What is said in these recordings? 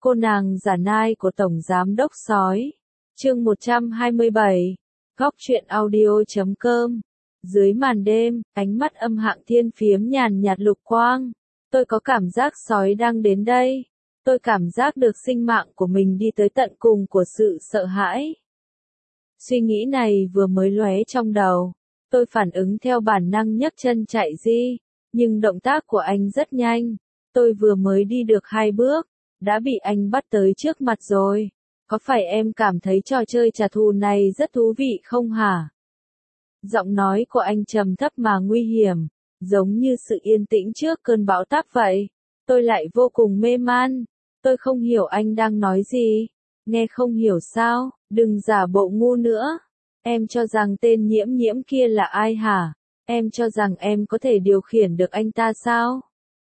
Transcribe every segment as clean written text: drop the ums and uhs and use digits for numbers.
Cô nàng giả nai của Tổng Giám Đốc Sói. Chương 127. Góc truyện audio.com. Dưới màn đêm, ánh mắt Âm Hạng Thiên phiếm nhàn nhạt lục quang. Tôi có cảm giác sói đang đến đây. Tôi cảm giác được sinh mạng của mình đi tới tận cùng của sự sợ hãi. Suy nghĩ này vừa mới lóe trong đầu. Tôi phản ứng theo bản năng nhấc chân chạy đi, nhưng động tác của anh rất nhanh. Tôi vừa mới đi được 2 bước, đã bị anh bắt tới trước mặt rồi. Có phải em cảm thấy trò chơi trả thù này rất thú vị không hả? Giọng nói của anh trầm thấp mà nguy hiểm, giống như sự yên tĩnh trước cơn bão táp vậy. Tôi lại vô cùng mê man. Tôi không hiểu anh đang nói gì. Nghe không hiểu sao, đừng giả bộ ngu nữa. Em cho rằng tên Nhiễm Nhiễm kia là ai hả? Em cho rằng em có thể điều khiển được anh ta sao?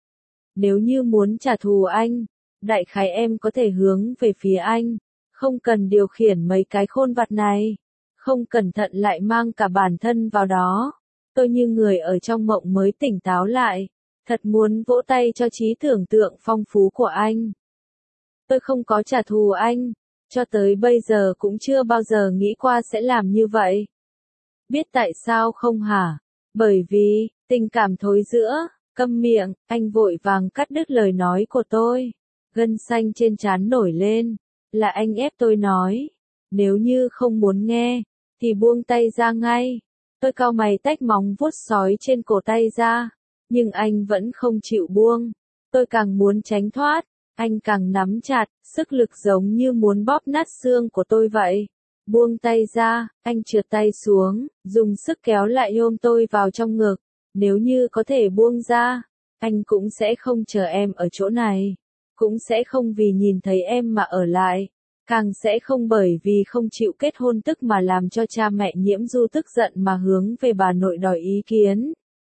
Nếu như muốn trả thù anh, đại khái em có thể hướng về phía anh. Không cần điều khiển mấy cái khôn vặt này. Không cẩn thận lại mang cả bản thân vào đó. Tôi như người ở trong mộng mới tỉnh táo lại. Thật muốn vỗ tay cho trí tưởng tượng phong phú của anh. Tôi không có trả thù anh. Cho tới bây giờ cũng chưa bao giờ nghĩ qua sẽ làm như vậy. Biết tại sao không hả? Bởi vì, tình cảm thối rữa. Câm miệng, anh vội vàng cắt đứt lời nói của tôi. Gân xanh trên trán nổi lên. Là anh ép tôi nói. Nếu như không muốn nghe, thì buông tay ra ngay. Tôi cau mày tách móng vuốt sói trên cổ tay ra. Nhưng anh vẫn không chịu buông. Tôi càng muốn tránh thoát. Anh càng nắm chặt, sức lực giống như muốn bóp nát xương của tôi vậy. Buông tay ra, anh trượt tay xuống, dùng sức kéo lại ôm tôi vào trong ngực. Nếu như có thể buông ra, anh cũng sẽ không chờ em ở chỗ này. Cũng sẽ không vì nhìn thấy em mà ở lại. Càng sẽ không bởi vì không chịu kết hôn tức mà làm cho cha mẹ Nhiễm Du tức giận mà hướng về bà nội đòi ý kiến.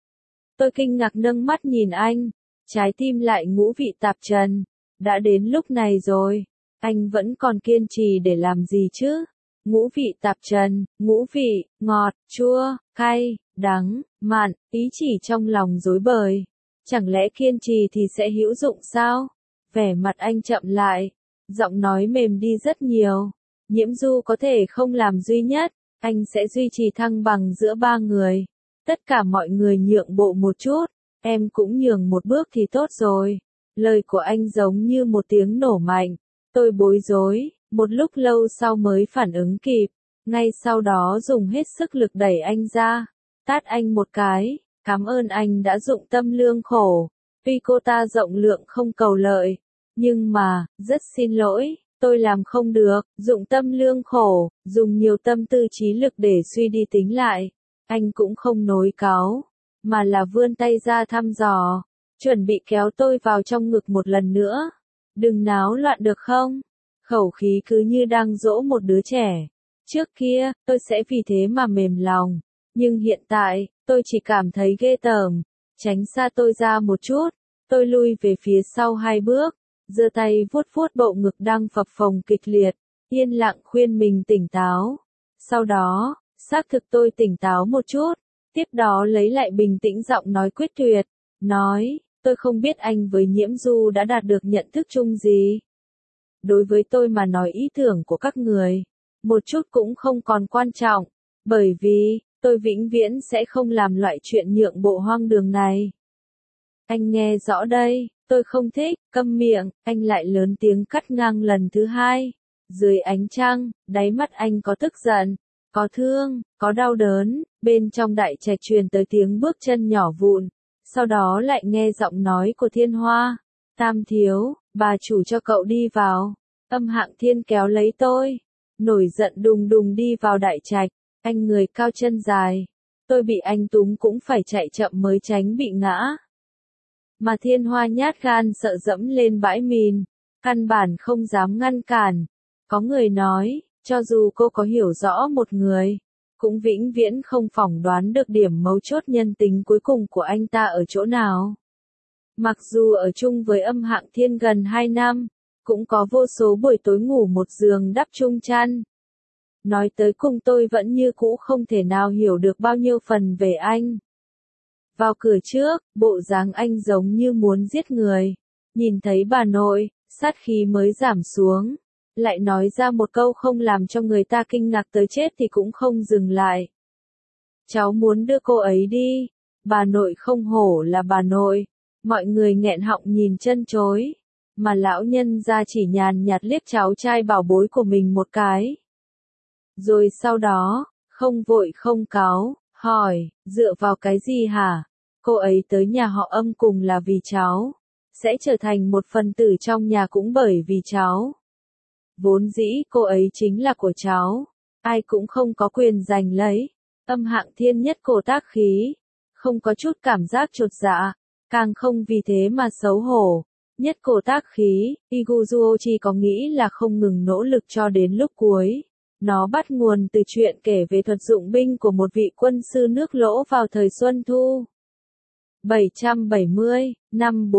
Tôi kinh ngạc nâng mắt nhìn anh, trái tim lại ngũ vị tạp trần. Đã đến lúc này rồi, anh vẫn còn kiên trì để làm gì chứ? Ngũ vị tạp trần, ngũ vị, ngọt, chua, cay, đắng, mặn, ý chỉ trong lòng rối bời. Chẳng lẽ kiên trì thì sẽ hữu dụng sao? Vẻ mặt anh chậm lại, giọng nói mềm đi rất nhiều. Nhiễm Du có thể không làm duy nhất, anh sẽ duy trì thăng bằng giữa 3 người. Tất cả mọi người nhượng bộ một chút, em cũng nhường một bước thì tốt rồi. Lời của anh giống như một tiếng nổ mạnh. Tôi bối rối, một lúc lâu sau mới phản ứng kịp. Ngay sau đó dùng hết sức lực đẩy anh ra. Tát anh một cái. Cảm ơn anh đã dụng tâm lương khổ. Tuy cô ta rộng lượng không cầu lợi. Nhưng mà, rất xin lỗi, tôi làm không được. Dụng tâm lương khổ, dùng nhiều tâm tư trí lực để suy đi tính lại. Anh cũng không nối cáu, mà là vươn tay ra thăm dò. Chuẩn bị kéo tôi vào trong ngực một lần nữa. Đừng náo loạn được không? Khẩu khí cứ như đang dỗ một đứa trẻ. Trước kia, tôi sẽ vì thế mà mềm lòng. Nhưng hiện tại, tôi chỉ cảm thấy ghê tởm. Tránh xa tôi ra một chút. Tôi lui về phía sau 2 bước. Giơ tay vuốt vuốt bộ ngực đang phập phồng kịch liệt. Yên lặng khuyên mình tỉnh táo. Sau đó, xác thực tôi tỉnh táo một chút. Tiếp đó lấy lại bình tĩnh giọng nói quyết tuyệt. Nói. Tôi không biết anh với Nhiễm Du đã đạt được nhận thức chung gì. Đối với tôi mà nói ý tưởng của các người, một chút cũng không còn quan trọng, bởi vì, tôi vĩnh viễn sẽ không làm loại chuyện nhượng bộ hoang đường này. Anh nghe rõ đây, tôi không thích, câm miệng, anh lại lớn tiếng cắt ngang lần thứ 2. Dưới ánh trăng, đáy mắt anh có tức giận, có thương, có đau đớn, bên trong đại trạch truyền tới tiếng bước chân nhỏ vụn. Sau đó lại nghe giọng nói của Thiên Hoa. Tam thiếu, bà chủ cho cậu đi vào. Âm Hạng Thiên kéo lấy tôi. Nổi giận đùng đùng đi vào đại trạch. Anh người cao chân dài. Tôi bị anh túm cũng phải chạy chậm mới tránh bị ngã. Mà Thiên Hoa nhát gan sợ dẫm lên bãi mìn. Căn bản không dám ngăn cản. Có người nói, cho dù cô có hiểu rõ một người, cũng vĩnh viễn không phỏng đoán được điểm mấu chốt nhân tính cuối cùng của anh ta ở chỗ nào. Mặc dù ở chung với Âm Hạng Thiên gần 2 năm, cũng có vô số buổi tối ngủ một giường đắp chung chăn. Nói tới cùng tôi vẫn như cũ không thể nào hiểu được bao nhiêu phần về anh. Vào cửa trước, bộ dáng anh giống như muốn giết người. Nhìn thấy bà nội, sát khí mới giảm xuống, lại nói ra một câu không làm cho người ta kinh ngạc tới chết thì cũng không dừng lại. Cháu muốn đưa cô ấy đi, bà nội không hổ là bà nội, mọi người nghẹn họng nhìn chân chối, mà lão nhân gia chỉ nhàn nhạt liếc cháu trai bảo bối của mình một cái. Rồi sau đó, không vội không cáu, hỏi, dựa vào cái gì hả? Cô ấy tới nhà họ Âm cùng là vì cháu, sẽ trở thành một phần tử trong nhà cũng bởi vì cháu. Vốn dĩ cô ấy chính là của cháu, ai cũng không có quyền giành lấy. Âm Hạng Thiên nhất cổ tác khí, không có chút cảm giác chột dạ, càng không vì thế mà xấu hổ. Nhất cổ tác khí, Iguzuo chỉ có nghĩ là không ngừng nỗ lực cho đến lúc cuối. Nó bắt nguồn từ chuyện kể về thuật dụng binh của một vị quân sư nước Lỗ vào thời Xuân Thu. 770, năm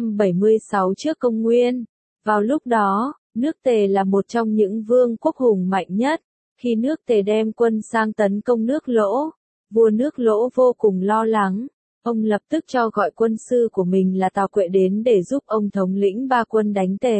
476 trước công nguyên. Vào lúc đó, nước Tề là một trong những vương quốc hùng mạnh nhất. Khi nước Tề đem quân sang tấn công nước Lỗ, vua nước Lỗ vô cùng lo lắng. Ông lập tức cho gọi quân sư của mình là Tào Quệ đến để giúp ông thống lĩnh ba quân đánh Tề.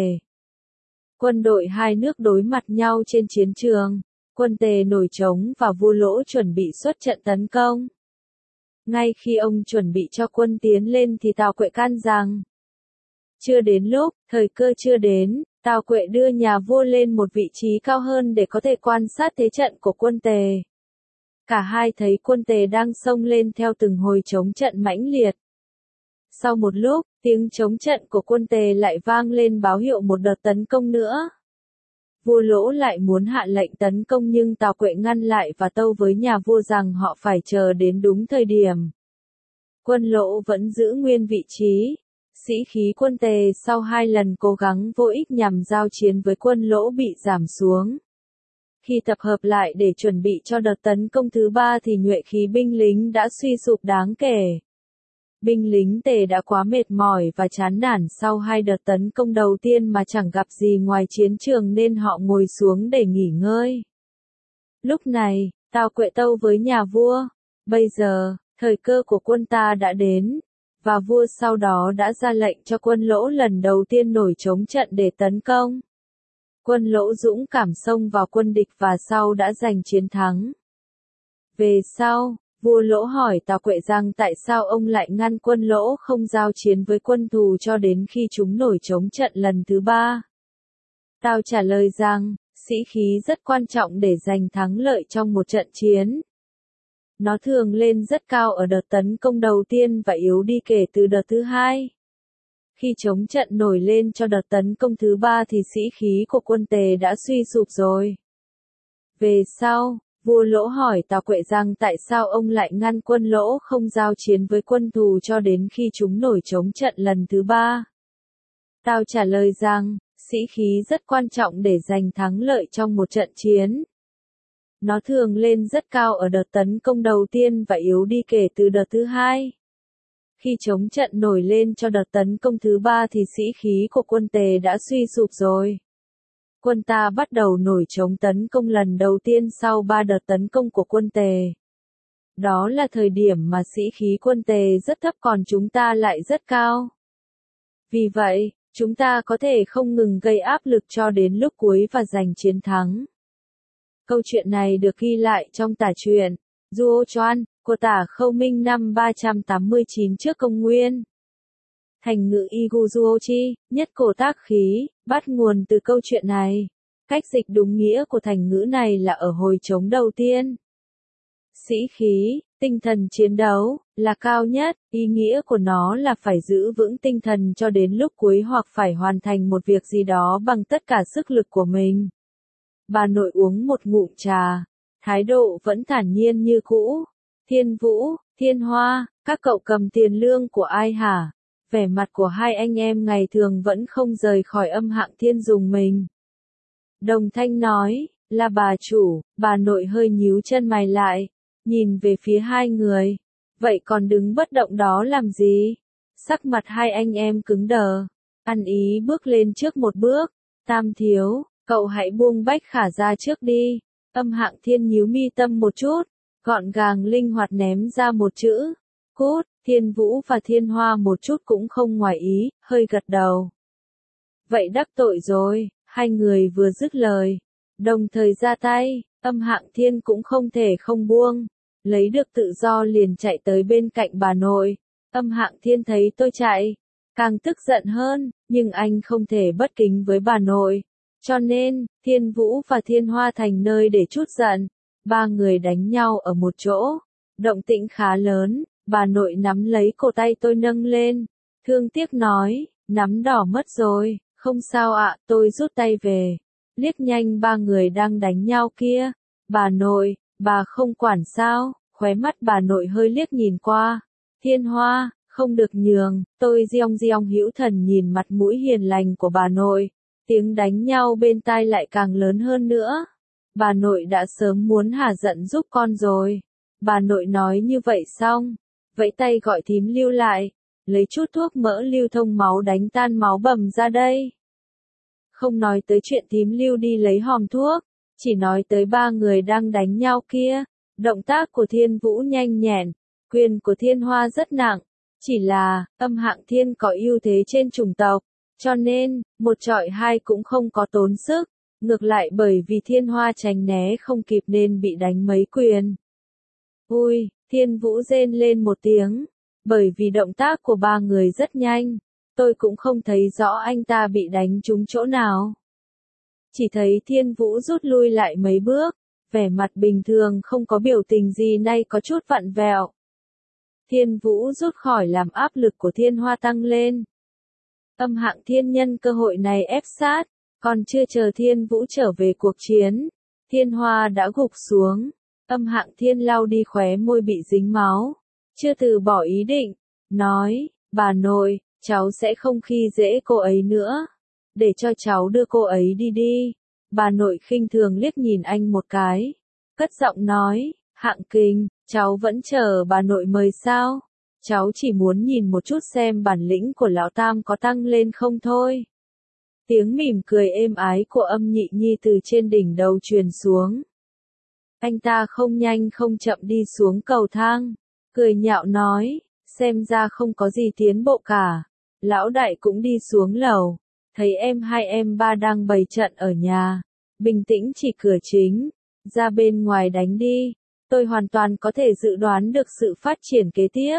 Quân đội hai nước đối mặt nhau trên chiến trường, quân Tề nổi trống và vua Lỗ chuẩn bị xuất trận tấn công. Ngay khi ông chuẩn bị cho quân tiến lên thì Tào Quệ can rằng, chưa đến lúc, thời cơ chưa đến, Tào Quệ đưa nhà vua lên một vị trí cao hơn để có thể quan sát thế trận của quân Tề. Cả hai thấy quân Tề đang xông lên theo từng hồi chống trận mãnh liệt. Sau một lúc, tiếng chống trận của quân Tề lại vang lên báo hiệu một đợt tấn công nữa. Vua Lỗ lại muốn hạ lệnh tấn công nhưng Tào Quệ ngăn lại và tâu với nhà vua rằng họ phải chờ đến đúng thời điểm. Quân Lỗ vẫn giữ nguyên vị trí. Sĩ khí quân Tề sau 2 lần cố gắng vô ích nhằm giao chiến với quân Lỗ bị giảm xuống. Khi tập hợp lại để chuẩn bị cho đợt tấn công thứ 3 thì nhuệ khí binh lính đã suy sụp đáng kể. Binh lính Tề đã quá mệt mỏi và chán nản sau 2 đợt tấn công đầu tiên mà chẳng gặp gì ngoài chiến trường nên họ ngồi xuống để nghỉ ngơi. Lúc này, Tào Quệ tâu với nhà vua, bây giờ, thời cơ của quân ta đã đến, và vua sau đó đã ra lệnh cho quân Lỗ lần đầu tiên nổi trống trận để tấn công. Quân Lỗ dũng cảm xông vào quân địch và sau đã giành chiến thắng. Về sau, vua Lỗ hỏi Tào Quệ rằng tại sao ông lại ngăn quân Lỗ không giao chiến với quân thù cho đến khi chúng nổi trống trận lần thứ 3. Tào trả lời rằng, sĩ khí rất quan trọng để giành thắng lợi trong một trận chiến. Nó thường lên rất cao ở đợt tấn công đầu tiên và yếu đi kể từ đợt thứ 2. Khi chống trận nổi lên cho đợt tấn công thứ 3 thì sĩ khí của quân Tề đã suy sụp rồi. Về sau, vua Lỗ hỏi Tào Quệ rằng tại sao ông lại ngăn quân Lỗ không giao chiến với quân thù cho đến khi chúng nổi trống trận lần thứ 3. Tào trả lời rằng, sĩ khí rất quan trọng để giành thắng lợi trong một trận chiến. Nó thường lên rất cao ở đợt tấn công đầu tiên và yếu đi kể từ đợt thứ 2. Khi chống trận nổi lên cho đợt tấn công thứ 3 thì sĩ khí của quân Tề đã suy sụp rồi. Quân ta bắt đầu nổi trống tấn công lần đầu tiên sau 3 đợt tấn công của quân Tề. Đó là thời điểm mà sĩ khí quân Tề rất thấp còn chúng ta lại rất cao. Vì vậy, chúng ta có thể không ngừng gây áp lực cho đến lúc cuối và giành chiến thắng. Câu chuyện này được ghi lại trong tả truyện Duo Choan của Tả Khâu Minh năm 389 trước công nguyên. Thành ngữ Iguzuochi, nhất cổ tác khí, bắt nguồn từ câu chuyện này. Cách dịch đúng nghĩa của thành ngữ này là ở hồi chống đầu tiên. Sĩ khí, tinh thần chiến đấu, là cao nhất, ý nghĩa của nó là phải giữ vững tinh thần cho đến lúc cuối hoặc phải hoàn thành một việc gì đó bằng tất cả sức lực của mình. Bà nội uống một ngụm trà, thái độ vẫn thản nhiên như cũ. Thiên Vũ, Thiên Hoa, các cậu cầm tiền lương của ai hả? Vẻ mặt của hai anh em ngày thường vẫn không rời khỏi Âm Hạng Thiên dùng mình. Đồng thanh nói, là bà chủ, bà nội hơi nhíu chân mày lại, nhìn về phía hai người. Vậy còn đứng bất động đó làm gì? Sắc mặt hai anh em cứng đờ, ăn ý bước lên trước một bước. Tam thiếu, cậu hãy buông Bách Khả ra trước đi. Âm Hạng Thiên nhíu mi tâm một chút, gọn gàng linh hoạt ném ra một chữ. Cút. Thiên Vũ và Thiên Hoa một chút cũng không ngoài ý, hơi gật đầu. vậy đắc tội rồi, hai người vừa dứt lời, đồng thời ra tay, Âm Hạng Thiên cũng không thể không buông, lấy được tự do liền chạy tới bên cạnh bà nội. Âm Hạng Thiên thấy tôi chạy, càng tức giận hơn, nhưng anh không thể bất kính với bà nội. Cho nên, Thiên Vũ và Thiên Hoa thành nơi để trút giận. Ba người đánh nhau ở một chỗ. Động tĩnh khá lớn, bà nội nắm lấy cổ tay tôi nâng lên. Thương tiếc nói, nắm đỏ mất rồi, không sao ạ, tôi rút tay về. Liếc nhanh ba người đang đánh nhau kia. Bà nội, bà không quản sao, khóe mắt bà nội hơi liếc nhìn qua. Thiên Hoa, không được nhường, tôi giong giong hữu thần nhìn mặt mũi hiền lành của bà nội. Tiếng đánh nhau bên tai lại càng lớn hơn nữa. Bà nội đã sớm muốn hả giận giúp con rồi. Bà nội nói như vậy xong, vẫy tay gọi thím Lưu lại, lấy chút thuốc mỡ lưu thông máu đánh tan máu bầm ra đây. Không nói tới chuyện thím Lưu đi lấy hòm thuốc, chỉ nói tới ba người đang đánh nhau kia. Động tác của Thiên Vũ nhanh nhẹn, quyền của Thiên Hoa rất nặng, chỉ là, Âm Hạng Thiên có ưu thế trên chủng tộc, cho nên, một trọi hai cũng không có tốn sức, ngược lại bởi vì Thiên Hoa tránh né không kịp nên bị đánh mấy quyền. Ui, Thiên Vũ rên lên một tiếng, bởi vì động tác của ba người rất nhanh, tôi cũng không thấy rõ anh ta bị đánh trúng chỗ nào. Chỉ thấy Thiên Vũ rút lui lại mấy bước, vẻ mặt bình thường không có biểu tình gì nay có chút vặn vẹo. Thiên Vũ rút khỏi làm áp lực của Thiên Hoa tăng lên. Âm Hạng Thiên nhân cơ hội này ép sát, còn chưa chờ Thiên Vũ trở về cuộc chiến. Thiên Hoa đã gục xuống, Âm Hạng Thiên lau đi khóe môi bị dính máu. Chưa từ bỏ ý định, nói, bà nội, cháu sẽ không khi dễ cô ấy nữa. Để cho cháu đưa cô ấy đi đi. Bà nội khinh thường liếc nhìn anh một cái. Cất giọng nói, Hạng Kình, cháu vẫn chờ bà nội mời sao? Cháu chỉ muốn nhìn một chút xem bản lĩnh của lão Tam có tăng lên không thôi. Tiếng mỉm cười êm ái của Âm Nhị Nhi từ trên đỉnh đầu truyền xuống. Anh ta không nhanh không chậm đi xuống cầu thang, cười nhạo nói, xem ra không có gì tiến bộ cả. Lão đại cũng đi xuống lầu, thấy em hai em ba đang bày trận ở nhà, bình tĩnh chỉ cửa chính, ra bên ngoài đánh đi. Tôi hoàn toàn có thể dự đoán được sự phát triển kế tiếp.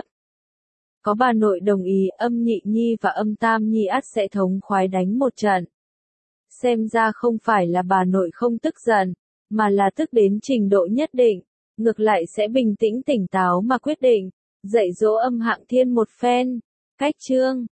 Có bà nội đồng ý, Âm Nhị Nhi và Âm Tam Nhi ắt sẽ thống khoái đánh một trận. Xem ra không phải là bà nội không tức giận, mà là tức đến trình độ nhất định, ngược lại sẽ bình tĩnh tỉnh táo mà quyết định, dạy dỗ Âm Hạng Thiên một phen. Cách chương